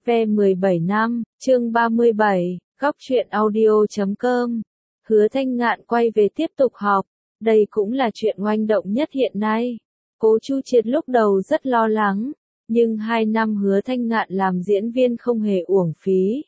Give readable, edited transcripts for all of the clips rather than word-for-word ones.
Ve 17 năm, chương 37, góc truyện audio.com. Hứa Thanh Ngạn quay về tiếp tục học, đây cũng là chuyện oanh động nhất hiện nay. Cố Chu Triệt lúc đầu rất lo lắng, nhưng 2 năm Hứa Thanh Ngạn làm diễn viên không hề uổng phí.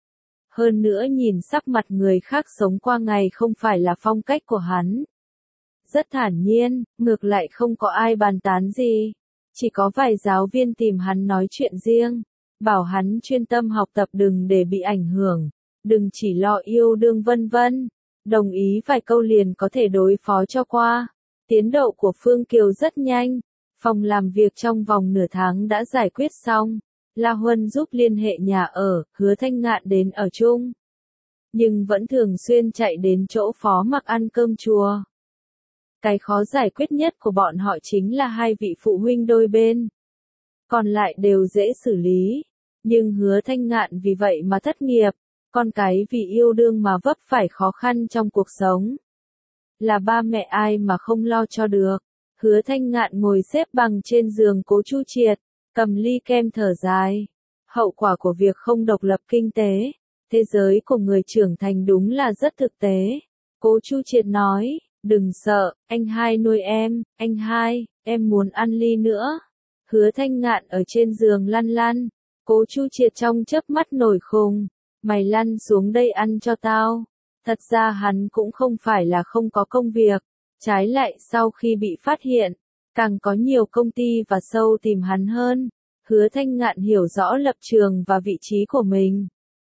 Hơn nữa nhìn sắc mặt người khác sống qua ngày không phải là phong cách của hắn. Rất thản nhiên, ngược lại không có ai bàn tán gì. Chỉ có vài giáo viên tìm hắn nói chuyện riêng, bảo hắn chuyên tâm học tập đừng để bị ảnh hưởng, đừng chỉ lo yêu đương vân vân. Đồng ý vài câu liền có thể đối phó cho qua. Tiến độ của Phương Kiều rất nhanh, phòng làm việc trong vòng nửa tháng đã giải quyết xong. La Huân giúp liên hệ nhà ở, Hứa Thanh Ngạn đến ở chung. Nhưng vẫn thường xuyên chạy đến chỗ Phó Mặc ăn cơm chùa. Cái khó giải quyết nhất của bọn họ chính là hai vị phụ huynh đôi bên. Còn lại đều dễ xử lý. Nhưng Hứa Thanh Ngạn vì vậy mà thất nghiệp. Con cái vì yêu đương mà vấp phải khó khăn trong cuộc sống. Là ba mẹ ai mà không lo cho được. Hứa Thanh Ngạn ngồi xếp bằng trên giường Cố Chu Triệt, cầm ly kem thở dài. Hậu quả của việc không độc lập kinh tế. Thế giới của người trưởng thành đúng là rất thực tế. Cố Chu Triệt nói. Đừng sợ, anh hai nuôi em, anh hai, em muốn ăn ly nữa. Hứa Thanh Ngạn ở trên giường lăn lăn, Cố Chu Triệt trong chớp mắt nổi khùng, mày lăn xuống đây ăn cho tao. Thật ra hắn cũng không phải là không có công việc, trái lại sau khi bị phát hiện, càng có nhiều công ty và show tìm hắn hơn. Hứa Thanh Ngạn hiểu rõ lập trường và vị trí của mình,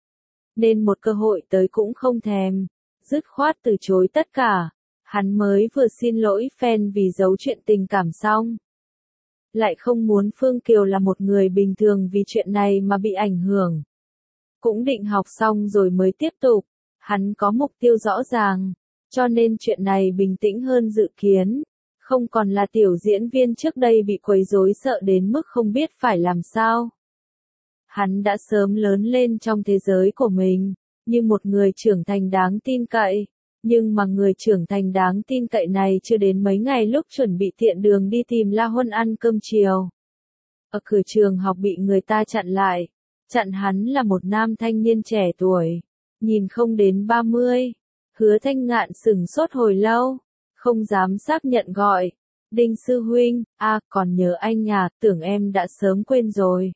nên một cơ hội tới cũng không thèm, dứt khoát từ chối tất cả. Hắn mới vừa xin lỗi fan vì giấu chuyện tình cảm xong. Lại không muốn Phương Kiều là một người bình thường vì chuyện này mà bị ảnh hưởng. Cũng định học xong rồi mới tiếp tục. Hắn có mục tiêu rõ ràng, cho nên chuyện này bình tĩnh hơn dự kiến. Không còn là tiểu diễn viên trước đây bị quấy rối sợ đến mức không biết phải làm sao. Hắn đã sớm lớn lên trong thế giới của mình, như một người trưởng thành đáng tin cậy. Nhưng mà người trưởng thành đáng tin cậy này chưa đến mấy ngày lúc chuẩn bị tiện đường đi tìm La Huân ăn cơm chiều. Ở cửa trường học bị người ta chặn lại. Chặn hắn là một nam thanh niên trẻ tuổi, nhìn không đến 30. Hứa Thanh Ngạn sửng sốt hồi lâu, không dám xác nhận gọi. Đinh sư huynh, còn nhớ anh à, tưởng em đã sớm quên rồi.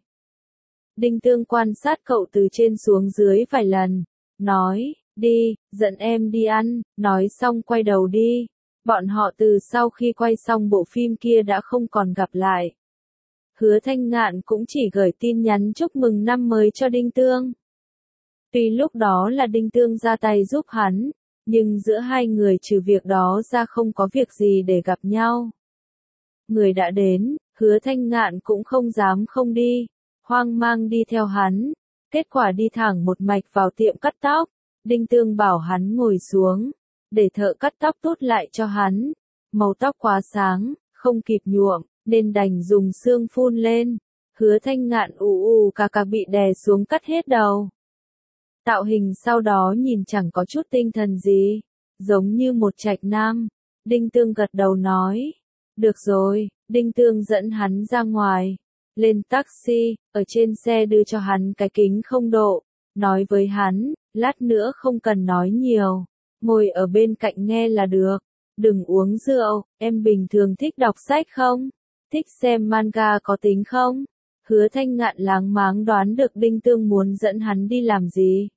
Đinh Tương quan sát cậu từ trên xuống dưới vài lần, nói. Đi, dẫn em đi ăn, nói xong quay đầu đi. Bọn họ từ sau khi quay xong bộ phim kia đã không còn gặp lại. Hứa Thanh Ngạn cũng chỉ gửi tin nhắn chúc mừng năm mới cho Đinh Tương. Tuy lúc đó là Đinh Tương ra tay giúp hắn, nhưng giữa hai người trừ việc đó ra không có việc gì để gặp nhau. Người đã đến, Hứa Thanh Ngạn cũng không dám không đi, hoang mang đi theo hắn. Kết quả đi thẳng một mạch vào tiệm cắt tóc. Đinh Tương bảo hắn ngồi xuống, để thợ cắt tóc tốt lại cho hắn. Màu tóc quá sáng, không kịp nhuộm, nên đành dùng sương phun lên. Hứa Thanh Ngạn cà bị đè xuống cắt hết đầu. Tạo hình sau đó nhìn chẳng có chút tinh thần gì, giống như một trạch nam. Đinh Tương gật đầu nói, được rồi. Đinh Tương dẫn hắn ra ngoài, lên taxi, ở trên xe đưa cho hắn cái kính không độ, nói với hắn. Lát nữa không cần nói nhiều, ngồi ở bên cạnh nghe là được, đừng uống rượu, em bình thường thích đọc sách không? Thích xem manga có tính không? Hứa Thanh Ngạn láng máng đoán được Đinh Tương muốn dẫn hắn đi làm gì.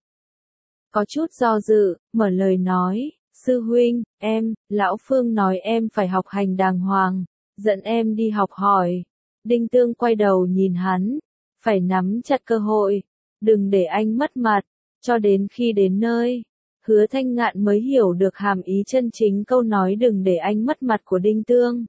Có chút do dự, mở lời nói, sư huynh, lão Phương nói em phải học hành đàng hoàng, dẫn em đi học hỏi. Đinh Tương quay đầu nhìn hắn, phải nắm chặt cơ hội, đừng để anh mất mặt. Cho đến khi đến nơi, Hứa Thanh Ngạn mới hiểu được hàm ý chân chính câu nói đừng để anh mất mặt của Đinh Tương.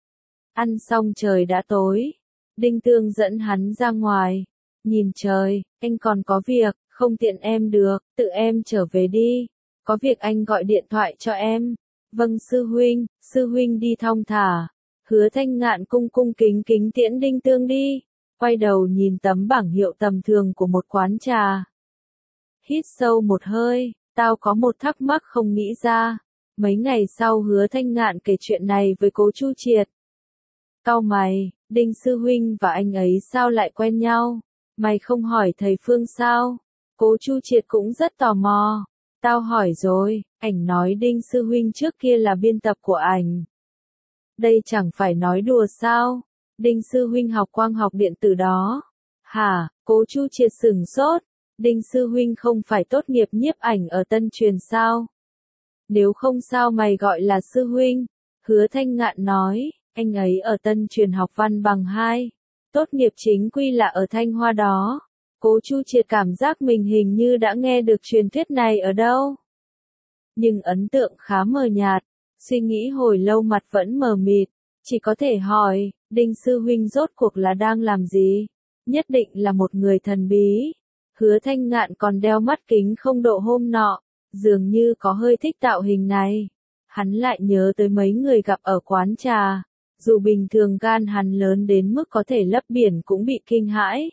Ăn xong trời đã tối, Đinh Tương dẫn hắn ra ngoài, nhìn trời, anh còn có việc, không tiện em được, tự em trở về đi, có việc anh gọi điện thoại cho em. Vâng sư huynh đi thong thả. Hứa Thanh Ngạn cung kính tiễn Đinh Tương đi, quay đầu nhìn tấm bảng hiệu tầm thường của một quán trà. Hít sâu một hơi, tao có một thắc mắc không nghĩ ra. Mấy ngày sau Hứa Thanh Ngạn kể chuyện này với Cố Chu Triệt. Cau mày, Đinh sư huynh và anh ấy sao lại quen nhau? Mày không hỏi thầy Phương sao? Cố Chu Triệt cũng rất tò mò. Tao hỏi rồi, ảnh nói Đinh sư huynh trước kia là biên tập của ảnh. Đây chẳng phải nói đùa sao? Đinh sư huynh học quang học điện tử đó. Hả? Cố Chu Triệt sửng sốt. Đinh sư huynh không phải tốt nghiệp nhiếp ảnh ở Tân Truyền sao? Nếu không sao mày gọi là sư huynh? Hứa Thanh Ngạn nói, anh ấy ở Tân Truyền học văn bằng 2. Tốt nghiệp chính quy là ở Thanh Hoa đó. Cố Chu Triệt cảm giác mình hình như đã nghe được truyền thuyết này ở đâu. Nhưng ấn tượng khá mờ nhạt, suy nghĩ hồi lâu mặt vẫn mờ mịt, chỉ có thể hỏi, Đinh sư huynh rốt cuộc là đang làm gì? Nhất định là một người thần bí. Hứa Thanh Ngạn còn đeo mắt kính không độ hôm nọ, dường như có hơi thích tạo hình này. Hắn lại nhớ tới mấy người gặp ở quán trà, dù bình thường gan hắn lớn đến mức có thể lấp biển cũng bị kinh hãi.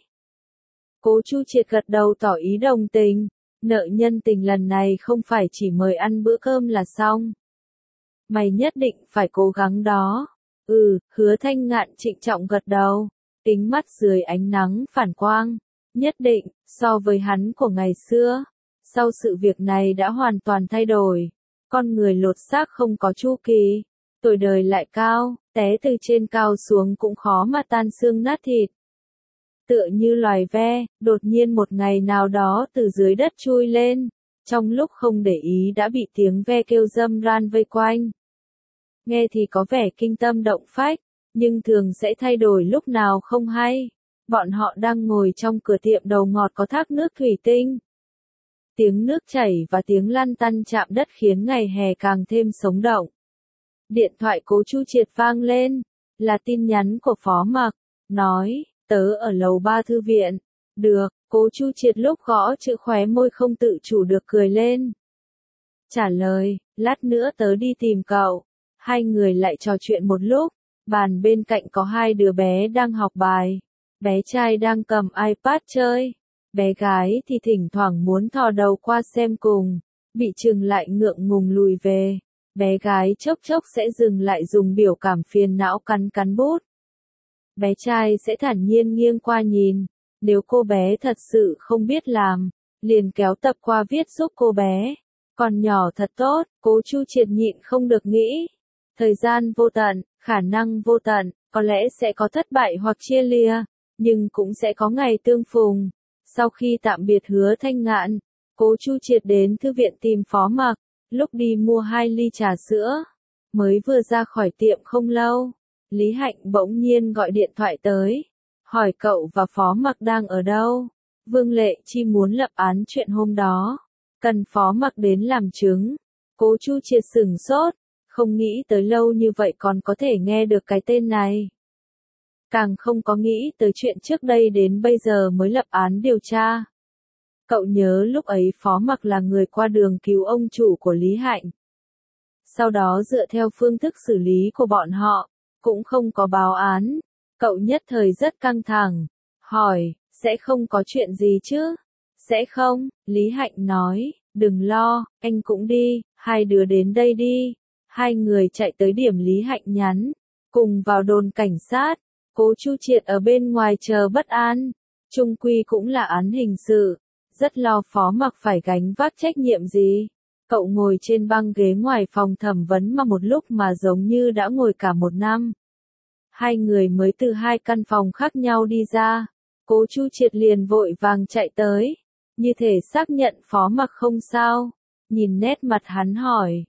Cố Chu Triệt gật đầu tỏ ý đồng tình, nợ nhân tình lần này không phải chỉ mời ăn bữa cơm là xong. Mày nhất định phải cố gắng đó. Hứa Thanh Ngạn trịnh trọng gật đầu, tính mắt dưới ánh nắng phản quang. Nhất định, so với hắn của ngày xưa, sau sự việc này đã hoàn toàn thay đổi. Con người lột xác không có chu kỳ, tuổi đời lại cao, té từ trên cao xuống cũng khó mà tan xương nát thịt. Tựa như loài ve, đột nhiên một ngày nào đó từ dưới đất chui lên, trong lúc không để ý đã bị tiếng ve kêu râm ran vây quanh. Nghe thì có vẻ kinh tâm động phách, nhưng thường sẽ thay đổi lúc nào không hay. Bọn họ đang ngồi trong cửa tiệm đầu ngọt có thác nước thủy tinh. Tiếng nước chảy và tiếng lăn tăn chạm đất khiến ngày hè càng thêm sống động. Điện thoại Cố Chu Triệt vang lên, là tin nhắn của Phó Mặc, nói, tớ ở lầu 3 thư viện. Được, Cố Chu Triệt lúc gõ chữ khóe môi không tự chủ được cười lên. Trả lời, lát nữa tớ đi tìm cậu. Hai người lại trò chuyện một lúc, bàn bên cạnh có hai đứa bé đang học bài. Bé trai đang cầm iPad chơi, bé gái thì thỉnh thoảng muốn thò đầu qua xem cùng, bị chừng lại ngượng ngùng lùi về. Bé gái chốc chốc sẽ dừng lại dùng biểu cảm phiền não cắn cắn bút. Bé trai sẽ thản nhiên nghiêng qua nhìn, nếu cô bé thật sự không biết làm, liền kéo tập qua viết giúp cô bé. Còn nhỏ thật tốt, Cố Chu Triệt nhịn không được nghĩ. Thời gian vô tận, khả năng vô tận, có lẽ sẽ có thất bại hoặc chia lìa, nhưng cũng sẽ có ngày tương phùng. Sau khi tạm biệt Hứa Thanh Ngạn, Cố Chu Triệt đến thư viện tìm Phó Mặc, lúc đi mua 2 ly trà sữa. Mới vừa ra khỏi tiệm không lâu, Lý Hạnh bỗng nhiên gọi điện thoại tới, hỏi cậu và Phó Mặc đang ở đâu. Vương Lệ Chi muốn lập án chuyện hôm đó, cần Phó Mặc đến làm chứng. Cố Chu Triệt sửng sốt, không nghĩ tới lâu như vậy còn có thể nghe được cái tên này. Càng không có nghĩ tới chuyện trước đây đến bây giờ mới lập án điều tra. Cậu nhớ lúc ấy Phó Mặc là người qua đường cứu ông chủ của Lý Hạnh. Sau đó dựa theo phương thức xử lý của bọn họ, cũng không có báo án. Cậu nhất thời rất căng thẳng, hỏi, sẽ không có chuyện gì chứ? Sẽ không, Lý Hạnh nói, đừng lo, anh cũng đi, hai đứa đến đây đi. Hai người chạy tới điểm Lý Hạnh nhắn, cùng vào đồn cảnh sát. Cố Chu Triệt ở bên ngoài chờ bất an, chung quy cũng là án hình sự, rất lo Phó Mặc phải gánh vác trách nhiệm gì. Cậu ngồi trên băng ghế ngoài phòng thẩm vấn mà một lúc mà giống như đã ngồi cả một năm. Hai người mới từ hai căn phòng khác nhau đi ra, Cố Chu Triệt liền vội vàng chạy tới, như thể xác nhận Phó Mặc không sao, nhìn nét mặt hắn hỏi,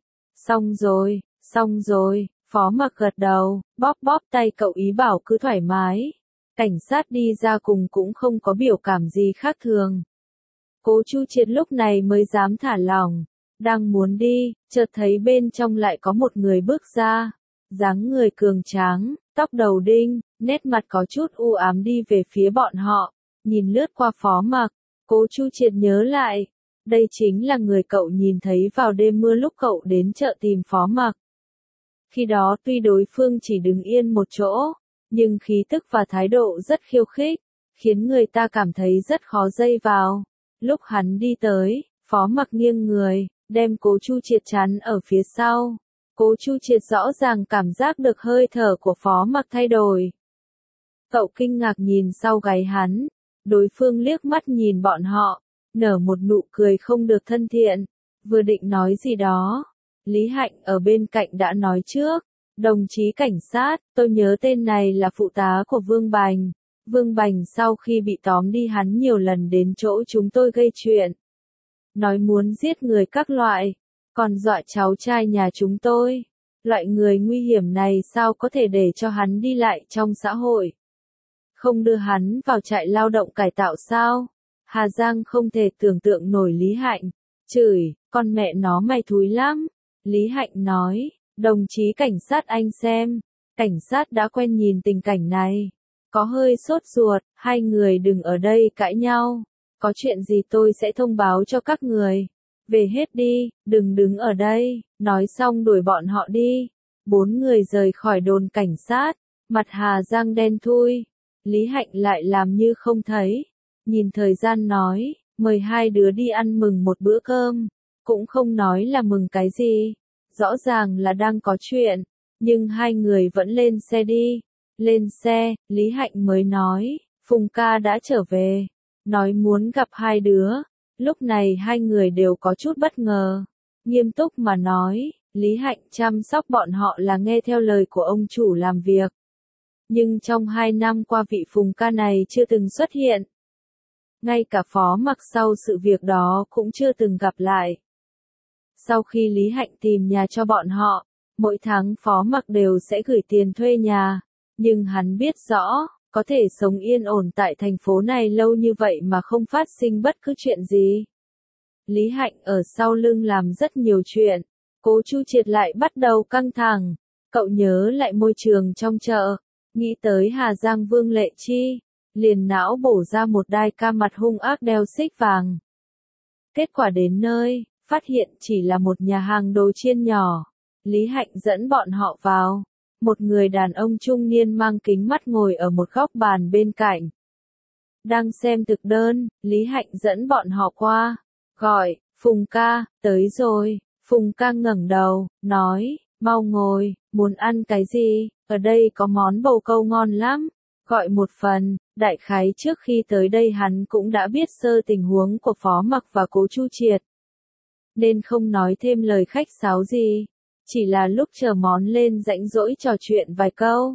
xong rồi. Phó Mặc gật đầu, bóp bóp tay cậu ý bảo cứ thoải mái. Cảnh sát đi ra cùng cũng không có biểu cảm gì khác thường. Cố Chu Triệt lúc này mới dám thả lỏng, đang muốn đi, chợt thấy bên trong lại có một người bước ra. Dáng người cường tráng, tóc đầu đinh, nét mặt có chút u ám đi về phía bọn họ. Nhìn lướt qua Phó Mặc, Cố Chu Triệt nhớ lại, đây chính là người cậu nhìn thấy vào đêm mưa lúc cậu đến chợ tìm Phó Mặc. Khi đó tuy đối phương chỉ đứng yên một chỗ, nhưng khí tức và thái độ rất khiêu khích, khiến người ta cảm thấy rất khó dây vào. Lúc hắn đi tới, Phó Mặc nghiêng người, đem Cố Chu Triệt chắn ở phía sau. Cố Chu Triệt rõ ràng cảm giác được hơi thở của Phó Mặc thay đổi. Cậu kinh ngạc nhìn sau gáy hắn, Đối phương liếc mắt nhìn bọn họ, nở một nụ cười không được thân thiện, vừa định nói gì đó. Lý Hạnh ở bên cạnh đã nói trước, đồng chí cảnh sát, tôi nhớ tên này là phụ tá của Vương Bành. Vương Bành sau khi bị tóm đi hắn nhiều lần đến chỗ chúng tôi gây chuyện. Nói muốn giết người các loại, còn dọa cháu trai nhà chúng tôi. Loại người nguy hiểm này sao có thể để cho hắn đi lại trong xã hội? Không đưa hắn vào trại lao động cải tạo sao? Hà Giang không thể tưởng tượng nổi Lý Hạnh. Chửi, con mẹ nó mày thúi lắm. Lý Hạnh nói, đồng chí cảnh sát anh xem. Cảnh sát đã quen nhìn tình cảnh này. Có hơi sốt ruột, hai người đừng ở đây cãi nhau. Có chuyện gì tôi sẽ thông báo cho các người. Về hết đi, đừng đứng ở đây. Nói xong đuổi bọn họ đi. 4 người rời khỏi đồn cảnh sát. Mặt Hà Giang đen thui. Lý Hạnh lại làm như không thấy. Nhìn thời gian nói, mời hai đứa đi ăn mừng một bữa cơm. Cũng không nói là mừng cái gì. Rõ ràng là đang có chuyện. Nhưng hai người vẫn lên xe đi. Lên xe, Lý Hạnh mới nói, Phùng ca đã trở về. Nói muốn gặp hai đứa. Lúc này hai người đều có chút bất ngờ. Nghiêm túc mà nói, Lý Hạnh chăm sóc bọn họ là nghe theo lời của ông chủ làm việc. Nhưng trong 2 năm qua vị Phùng ca này chưa từng xuất hiện. Ngay cả Phó Mặc sau sự việc đó cũng chưa từng gặp lại. Sau khi Lý Hạnh tìm nhà cho bọn họ, mỗi tháng Phó Mặc đều sẽ gửi tiền thuê nhà. Nhưng hắn biết rõ, có thể sống yên ổn tại thành phố này lâu như vậy mà không phát sinh bất cứ chuyện gì. Lý Hạnh ở sau lưng làm rất nhiều chuyện. Cố Chu Triệt lại bắt đầu căng thẳng. Cậu nhớ lại môi trường trong chợ. Nghĩ tới Hà Giang Vương Lệ Chi. Liền não bổ ra một đai ca mặt hung ác đeo xích vàng. Kết quả đến nơi, phát hiện chỉ là một nhà hàng đồ chiên nhỏ. Lý Hạnh dẫn bọn họ vào. Một người đàn ông trung niên mang kính mắt ngồi ở một góc bàn bên cạnh. Đang xem thực đơn, Lý Hạnh dẫn bọn họ qua. Gọi, Phùng ca, tới rồi. Phùng ca ngẩng đầu, nói, mau ngồi, muốn ăn cái gì, ở đây có món bầu câu ngon lắm. Gọi một phần, đại khái trước khi tới đây hắn cũng đã biết sơ tình huống của Phó Mặc và Cố Chu Triệt. Nên không nói thêm lời khách sáo gì. Chỉ là lúc chờ món lên rãnh rỗi trò chuyện vài câu.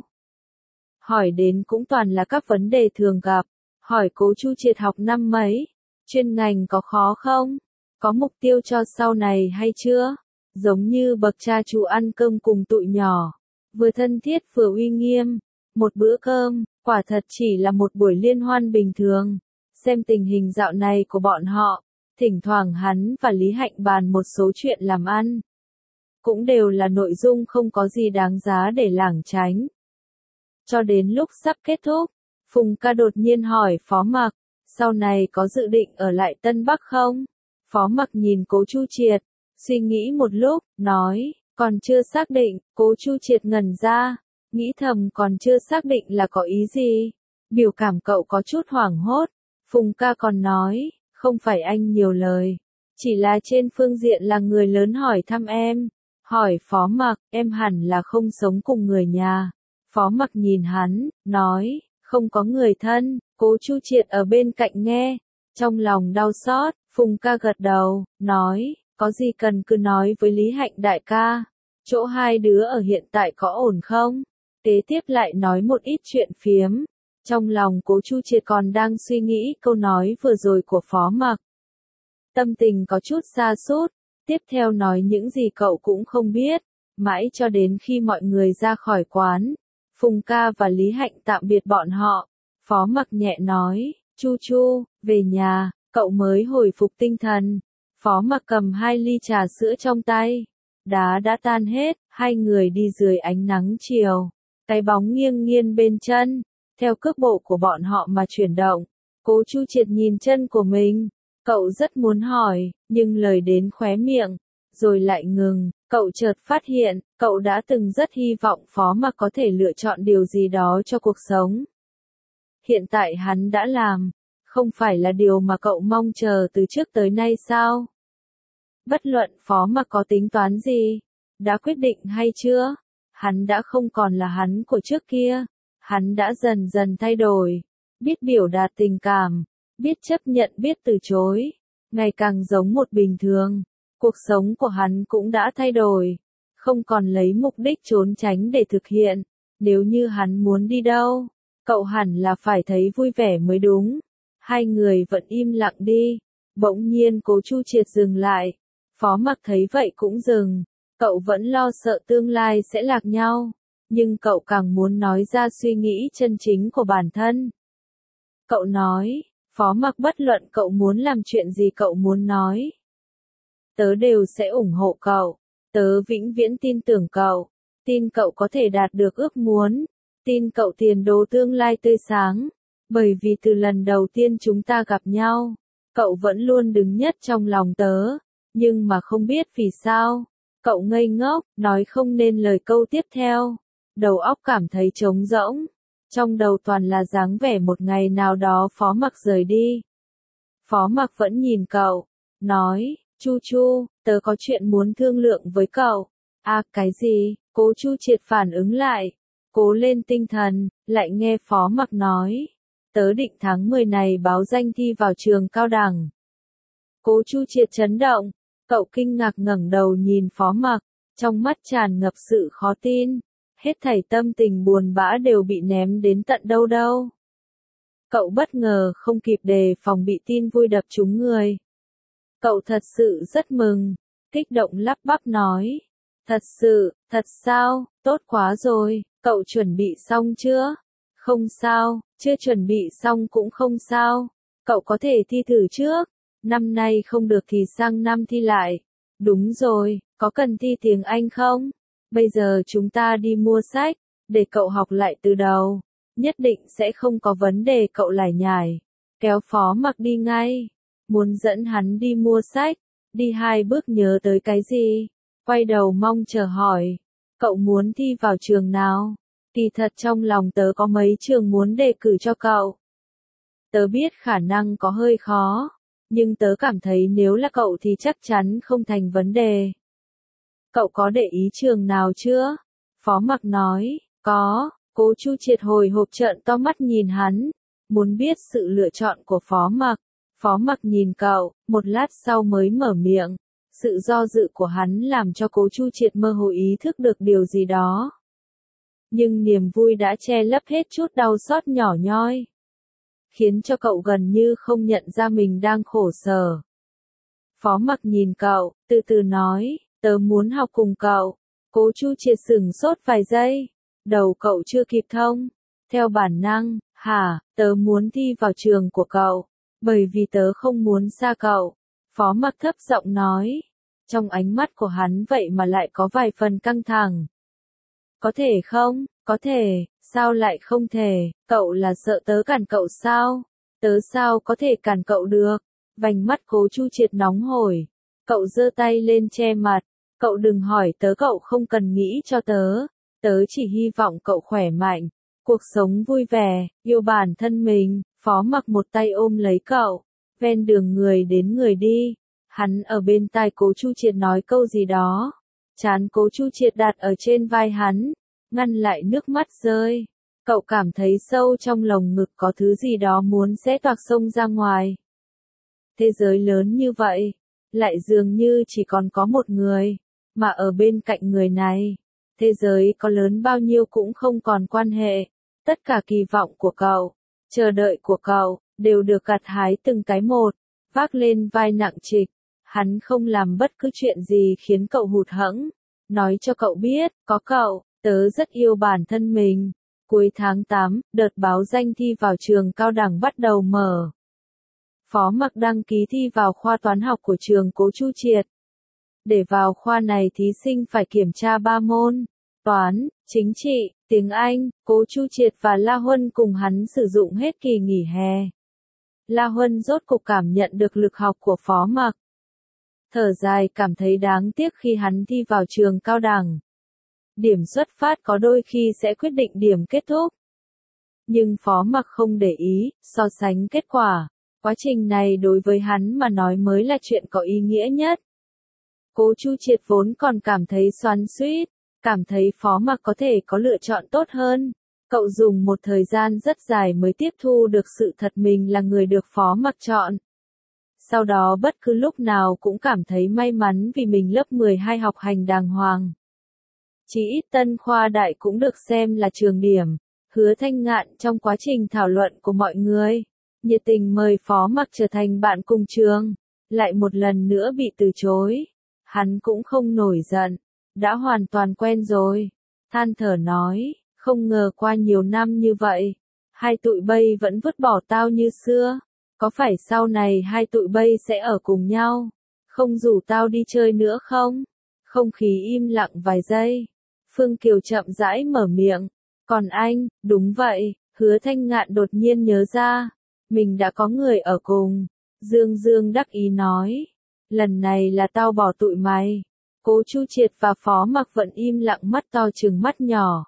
Hỏi đến cũng toàn là các vấn đề thường gặp. Hỏi Cố Chu Triệt học năm mấy? Chuyên ngành có khó không? Có mục tiêu cho sau này hay chưa? Giống như bậc cha chú ăn cơm cùng tụi nhỏ. Vừa thân thiết vừa uy nghiêm. Một bữa cơm, quả thật chỉ là một buổi liên hoan bình thường. Xem tình hình dạo này của bọn họ. Thỉnh thoảng hắn và Lý Hạnh bàn một số chuyện làm ăn. Cũng đều là nội dung không có gì đáng giá để lảng tránh. Cho đến lúc sắp kết thúc, Phùng ca đột nhiên hỏi Phó Mặc, sau này có dự định ở lại Tân Bắc không? Phó Mặc nhìn Cố Chu Triệt, suy nghĩ một lúc, nói, còn chưa xác định. Cố Chu Triệt ngẩn ra, nghĩ thầm còn chưa xác định là có ý gì. Biểu cảm cậu có chút hoảng hốt. Phùng ca còn nói, không phải anh nhiều lời, chỉ là trên phương diện là người lớn hỏi thăm em. Hỏi Phó Mặc, em hẳn là không sống cùng người nhà. Phó Mặc nhìn hắn, nói, không có người thân. Cố Chu Triệt ở bên cạnh nghe, trong lòng đau xót. Phùng ca gật đầu, nói, có gì cần cứ nói với Lý Hạnh đại ca. Chỗ hai đứa ở hiện tại có ổn không? Kế tiếp lại nói một ít chuyện phiếm. Trong lòng Cố Chu Triệt còn đang suy nghĩ câu nói vừa rồi của Phó Mặc. Tâm tình có chút sa sút. Tiếp theo nói những gì cậu cũng không biết. Mãi cho đến khi mọi người ra khỏi quán. Phùng ca và Lý Hạnh tạm biệt bọn họ. Phó Mặc nhẹ nói, Chu Chu, về nhà. Cậu mới hồi phục tinh thần. Phó Mặc cầm 2 ly trà sữa trong tay. Đá đã tan hết. Hai người đi dưới ánh nắng chiều. Cái bóng nghiêng nghiêng bên chân. Theo cước bộ của bọn họ mà chuyển động. Cố Chu Triệt nhìn chân của mình. Cậu rất muốn hỏi, nhưng lời đến khóe miệng. Rồi lại ngừng. Cậu chợt phát hiện, cậu đã từng rất hy vọng Phó Mặc có thể lựa chọn điều gì đó cho cuộc sống. Hiện tại hắn đã làm. Không phải là điều mà cậu mong chờ từ trước tới nay sao? Bất luận Phó Mặc có tính toán gì, đã quyết định hay chưa? Hắn đã không còn là hắn của trước kia. Hắn đã dần dần thay đổi. biết biểu đạt tình cảm, biết chấp nhận biết từ chối, ngày càng giống một bình thường. Cuộc sống của hắn cũng đã thay đổi, không còn lấy mục đích trốn tránh để thực hiện. Nếu như hắn muốn đi đâu, cậu hẳn là phải thấy vui vẻ mới đúng. Hai người vẫn im lặng đi, bỗng nhiên Cố Chu Triệt dừng lại. Phó Mặc thấy vậy cũng dừng, cậu vẫn lo sợ tương lai sẽ lạc nhau, nhưng cậu càng muốn nói ra suy nghĩ chân chính của bản thân. Cậu nói, Phó Mặc bất luận cậu muốn làm chuyện gì cậu muốn nói, tớ đều sẽ ủng hộ cậu, tớ vĩnh viễn tin tưởng cậu, tin cậu có thể đạt được ước muốn, tin cậu tiền đồ tương lai tươi sáng, bởi vì từ lần đầu tiên chúng ta gặp nhau, cậu vẫn luôn đứng nhất trong lòng tớ, nhưng mà không biết vì sao, cậu ngây ngốc, nói không nên lời câu tiếp theo, đầu óc cảm thấy trống rỗng, trong đầu toàn là dáng vẻ một ngày nào đó Phó Mặc rời đi. Phó Mặc vẫn nhìn cậu, nói, Chu Chu, tớ có chuyện muốn thương lượng với cậu. À, cái gì? Cố Chu Triệt phản ứng lại, cố lên tinh thần, lại nghe Phó Mặc nói, tớ định tháng 10 này báo danh thi vào trường cao đẳng. Cố Chu Triệt chấn động, cậu kinh ngạc ngẩng đầu nhìn Phó Mặc, trong mắt tràn ngập sự khó tin, hết thảy tâm tình buồn bã đều bị ném đến tận đâu đâu. Cậu bất ngờ không kịp đề phòng bị tin vui đập trúng người. Cậu thật sự rất mừng, kích động lắp bắp nói, thật sao, tốt quá rồi, cậu chuẩn bị xong chưa? Không sao, chưa chuẩn bị xong cũng không sao, cậu có thể thi thử trước, năm nay không được thì sang năm thi lại. Đúng rồi, có cần thi tiếng Anh không? Bây giờ chúng ta đi mua sách, để cậu học lại từ đầu, nhất định sẽ không có vấn đề. Cậu lải nhải, kéo Phó Mặc đi ngay, muốn dẫn hắn đi mua sách, đi hai bước nhớ tới cái gì, quay đầu mong chờ hỏi, cậu muốn thi vào trường nào? Kỳ thật trong lòng tớ có mấy trường muốn đề cử cho cậu. Tớ biết khả năng có hơi khó, nhưng tớ cảm thấy nếu là cậu thì chắc chắn không thành vấn đề. Cậu có để ý trường nào chưa? Phó Mặc nói, có. Cố Chu Triệt hồi hộp trợn to mắt nhìn hắn, muốn biết sự lựa chọn của Phó Mặc. Phó Mặc nhìn cậu, một lát sau mới mở miệng. Sự do dự của hắn làm cho Cố Chu Triệt mơ hồ ý thức được điều gì đó. Nhưng niềm vui đã che lấp hết chút đau xót nhỏ nhoi, khiến cho cậu gần như không nhận ra mình đang khổ sở. Phó Mặc nhìn cậu, từ từ nói, tớ muốn học cùng cậu. Cố Chu Triệt sửng sốt vài giây, đầu cậu chưa kịp thông. Theo bản năng, hả, tớ muốn thi vào trường của cậu, bởi vì tớ không muốn xa cậu. Phó Mặc thấp giọng nói, trong ánh mắt của hắn vậy mà lại có vài phần căng thẳng. Có thể không? Có thể, sao lại không thể? Cậu là sợ tớ cản cậu sao? Tớ sao có thể cản cậu được? Vành mắt Cố Chu Triệt nóng hổi. Cậu giơ tay lên che mặt. Cậu đừng hỏi tớ, cậu không cần nghĩ cho tớ. Tớ chỉ hy vọng cậu khỏe mạnh, cuộc sống vui vẻ, yêu bản thân mình. Phó Mặc một tay ôm lấy cậu, ven đường người đến người đi. Hắn ở bên tai Cố Chu Triệt nói câu gì đó. Trán Cố Chu Triệt đặt ở trên vai hắn, ngăn lại nước mắt rơi. Cậu cảm thấy sâu trong lồng ngực có thứ gì đó muốn xé toạc sông ra ngoài. Thế giới lớn như vậy, lại dường như chỉ còn có một người, mà ở bên cạnh người này, thế giới có lớn bao nhiêu cũng không còn quan hệ. Tất cả kỳ vọng của cậu, chờ đợi của cậu, đều được gặt hái từng cái một, vác lên vai nặng trịch. Hắn không làm bất cứ chuyện gì khiến cậu hụt hẫng. Nói cho cậu biết, có cậu, tớ rất yêu bản thân mình. Cuối tháng 8, đợt báo danh thi vào trường cao đẳng bắt đầu mở. Phó Mặc đăng ký thi vào khoa toán học của trường Cố Chu Triệt. Để vào khoa này thí sinh phải kiểm tra 3 môn, toán, chính trị, tiếng Anh. Cố Chu Triệt và La Huân cùng hắn sử dụng hết kỳ nghỉ hè. La Huân rốt cục cảm nhận được lực học của Phó Mặc. Thở dài cảm thấy đáng tiếc khi hắn thi vào trường cao đẳng. Điểm xuất phát có đôi khi sẽ quyết định điểm kết thúc. Nhưng Phó Mặc không để ý, so sánh kết quả. Quá trình này đối với hắn mà nói mới là chuyện có ý nghĩa nhất. Cố Chu Triệt vốn còn cảm thấy xoắn xuýt, cảm thấy Phó Mặc có thể có lựa chọn tốt hơn. Cậu dùng một thời gian rất dài mới tiếp thu được sự thật mình là người được Phó Mặc chọn. Sau đó bất cứ lúc nào cũng cảm thấy may mắn vì mình lớp 12 học hành đàng hoàng. Chỉ ít Tân Khoa Đại cũng được xem là trường điểm. Hứa Thanh Ngạn trong quá trình thảo luận của mọi người, nhiệt tình mời Phó Mặc trở thành bạn cùng trường, lại một lần nữa bị từ chối. Hắn cũng không nổi giận, đã hoàn toàn quen rồi. Than thở nói, không ngờ qua nhiều năm như vậy, hai tụi bay vẫn vứt bỏ tao như xưa. Có phải sau này hai tụi bay sẽ ở cùng nhau? Không rủ tao đi chơi nữa không? Không khí im lặng vài giây. Phương Kiều chậm rãi mở miệng. Còn anh, đúng vậy, Hứa Thanh Ngạn đột nhiên nhớ ra. Mình đã có người ở cùng. Dương Dương đắc ý nói. Lần này là tao bỏ tụi mày. Cố Chu Triệt và Phó Mặc vẫn im lặng mắt to trừng mắt nhỏ.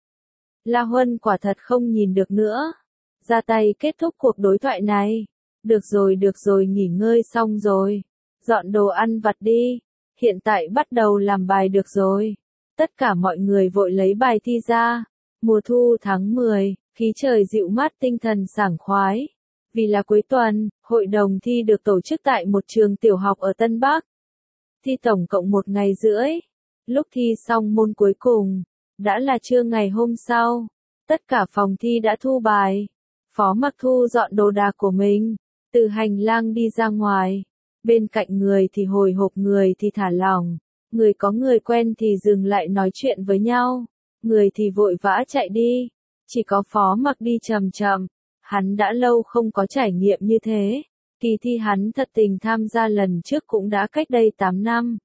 La Huân quả thật không nhìn được nữa. Ra tay kết thúc cuộc đối thoại này. Được rồi nghỉ ngơi xong rồi. Dọn đồ ăn vặt đi. Hiện tại bắt đầu làm bài được rồi. Tất cả mọi người vội lấy bài thi ra. Mùa thu tháng 10, khí trời dịu mát tinh thần sảng khoái. Vì là cuối tuần, hội đồng thi được tổ chức tại một trường tiểu học ở Tân Bắc. Thi tổng cộng 1 ngày rưỡi. Lúc thi xong môn cuối cùng, đã là trưa ngày hôm sau. Tất cả phòng thi đã thu bài. Phó Mặc thu dọn đồ đạc của mình, từ hành lang đi ra ngoài. Bên cạnh người thì hồi hộp, người thì thả lỏng. Người có người quen thì dừng lại nói chuyện với nhau. Người thì vội vã chạy đi. Chỉ có Phó Mặc đi chậm chậm. Hắn đã lâu không có trải nghiệm như thế. Kỳ thi hắn thật tình tham gia lần trước cũng đã cách đây 8 năm.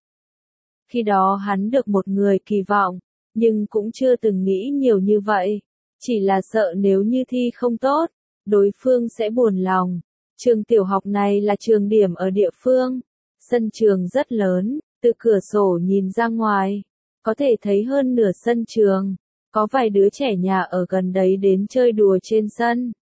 Khi đó hắn được một người kỳ vọng, nhưng cũng chưa từng nghĩ nhiều như vậy. Chỉ là sợ nếu như thi không tốt, đối phương sẽ buồn lòng. Trường tiểu học này là trường điểm ở địa phương. Sân trường rất lớn, từ cửa sổ nhìn ra ngoài, có thể thấy hơn nửa sân trường. Có vài đứa trẻ nhà ở gần đấy đến chơi đùa trên sân.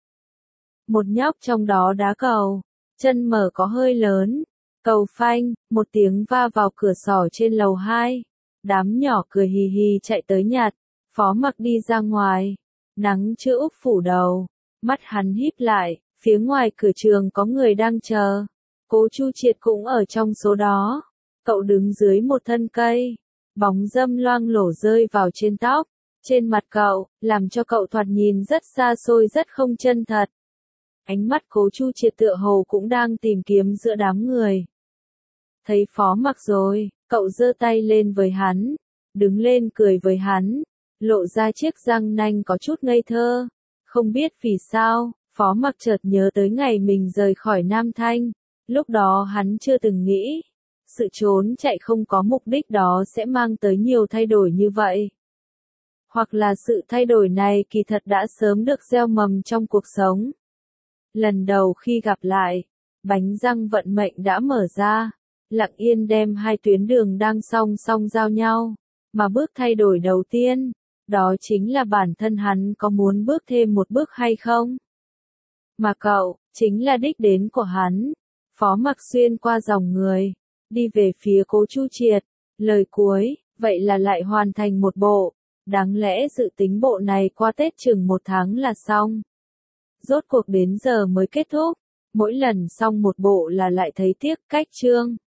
Một nhóc trong đó đá cầu, chân mở có hơi lớn. Cầu phanh, một tiếng va vào cửa sổ trên lầu 2. Đám nhỏ cười hì hì chạy tới nhặt. Phó Mặc đi ra ngoài. Nắng chưa úp phủ đầu. Mắt hắn híp lại, phía ngoài cửa trường có người đang chờ. Cố Chu Triệt cũng ở trong số đó. Cậu đứng dưới một thân cây. Bóng râm loang lổ rơi vào trên tóc, trên mặt cậu, làm cho cậu thoạt nhìn rất xa xôi, rất không chân thật. Ánh mắt Cố Chu Triệt tựa hồ cũng đang tìm kiếm giữa đám người. Thấy Phó Mặc rồi, cậu giơ tay lên với hắn, đứng lên cười với hắn, lộ ra chiếc răng nanh có chút ngây thơ. Không biết vì sao, Phó Mặc chợt nhớ tới ngày mình rời khỏi Nam Thanh. Lúc đó hắn chưa từng nghĩ, sự trốn chạy không có mục đích đó sẽ mang tới nhiều thay đổi như vậy. Hoặc là sự thay đổi này kỳ thật đã sớm được gieo mầm trong cuộc sống. Lần đầu khi gặp lại, bánh răng vận mệnh đã mở ra, lặng yên đem hai tuyến đường đang song song giao nhau. Mà bước thay đổi đầu tiên, đó chính là bản thân hắn có muốn bước thêm một bước hay không? Mà cậu, chính là đích đến của hắn. Phó Mặc xuyên qua dòng người, đi về phía Cố Chu Triệt. Lời cuối, vậy là lại hoàn thành một bộ. Đáng lẽ dự tính bộ này qua Tết chừng 1 tháng là xong. Rốt cuộc đến giờ mới kết thúc. Mỗi lần xong một bộ là lại thấy tiếc cách chương.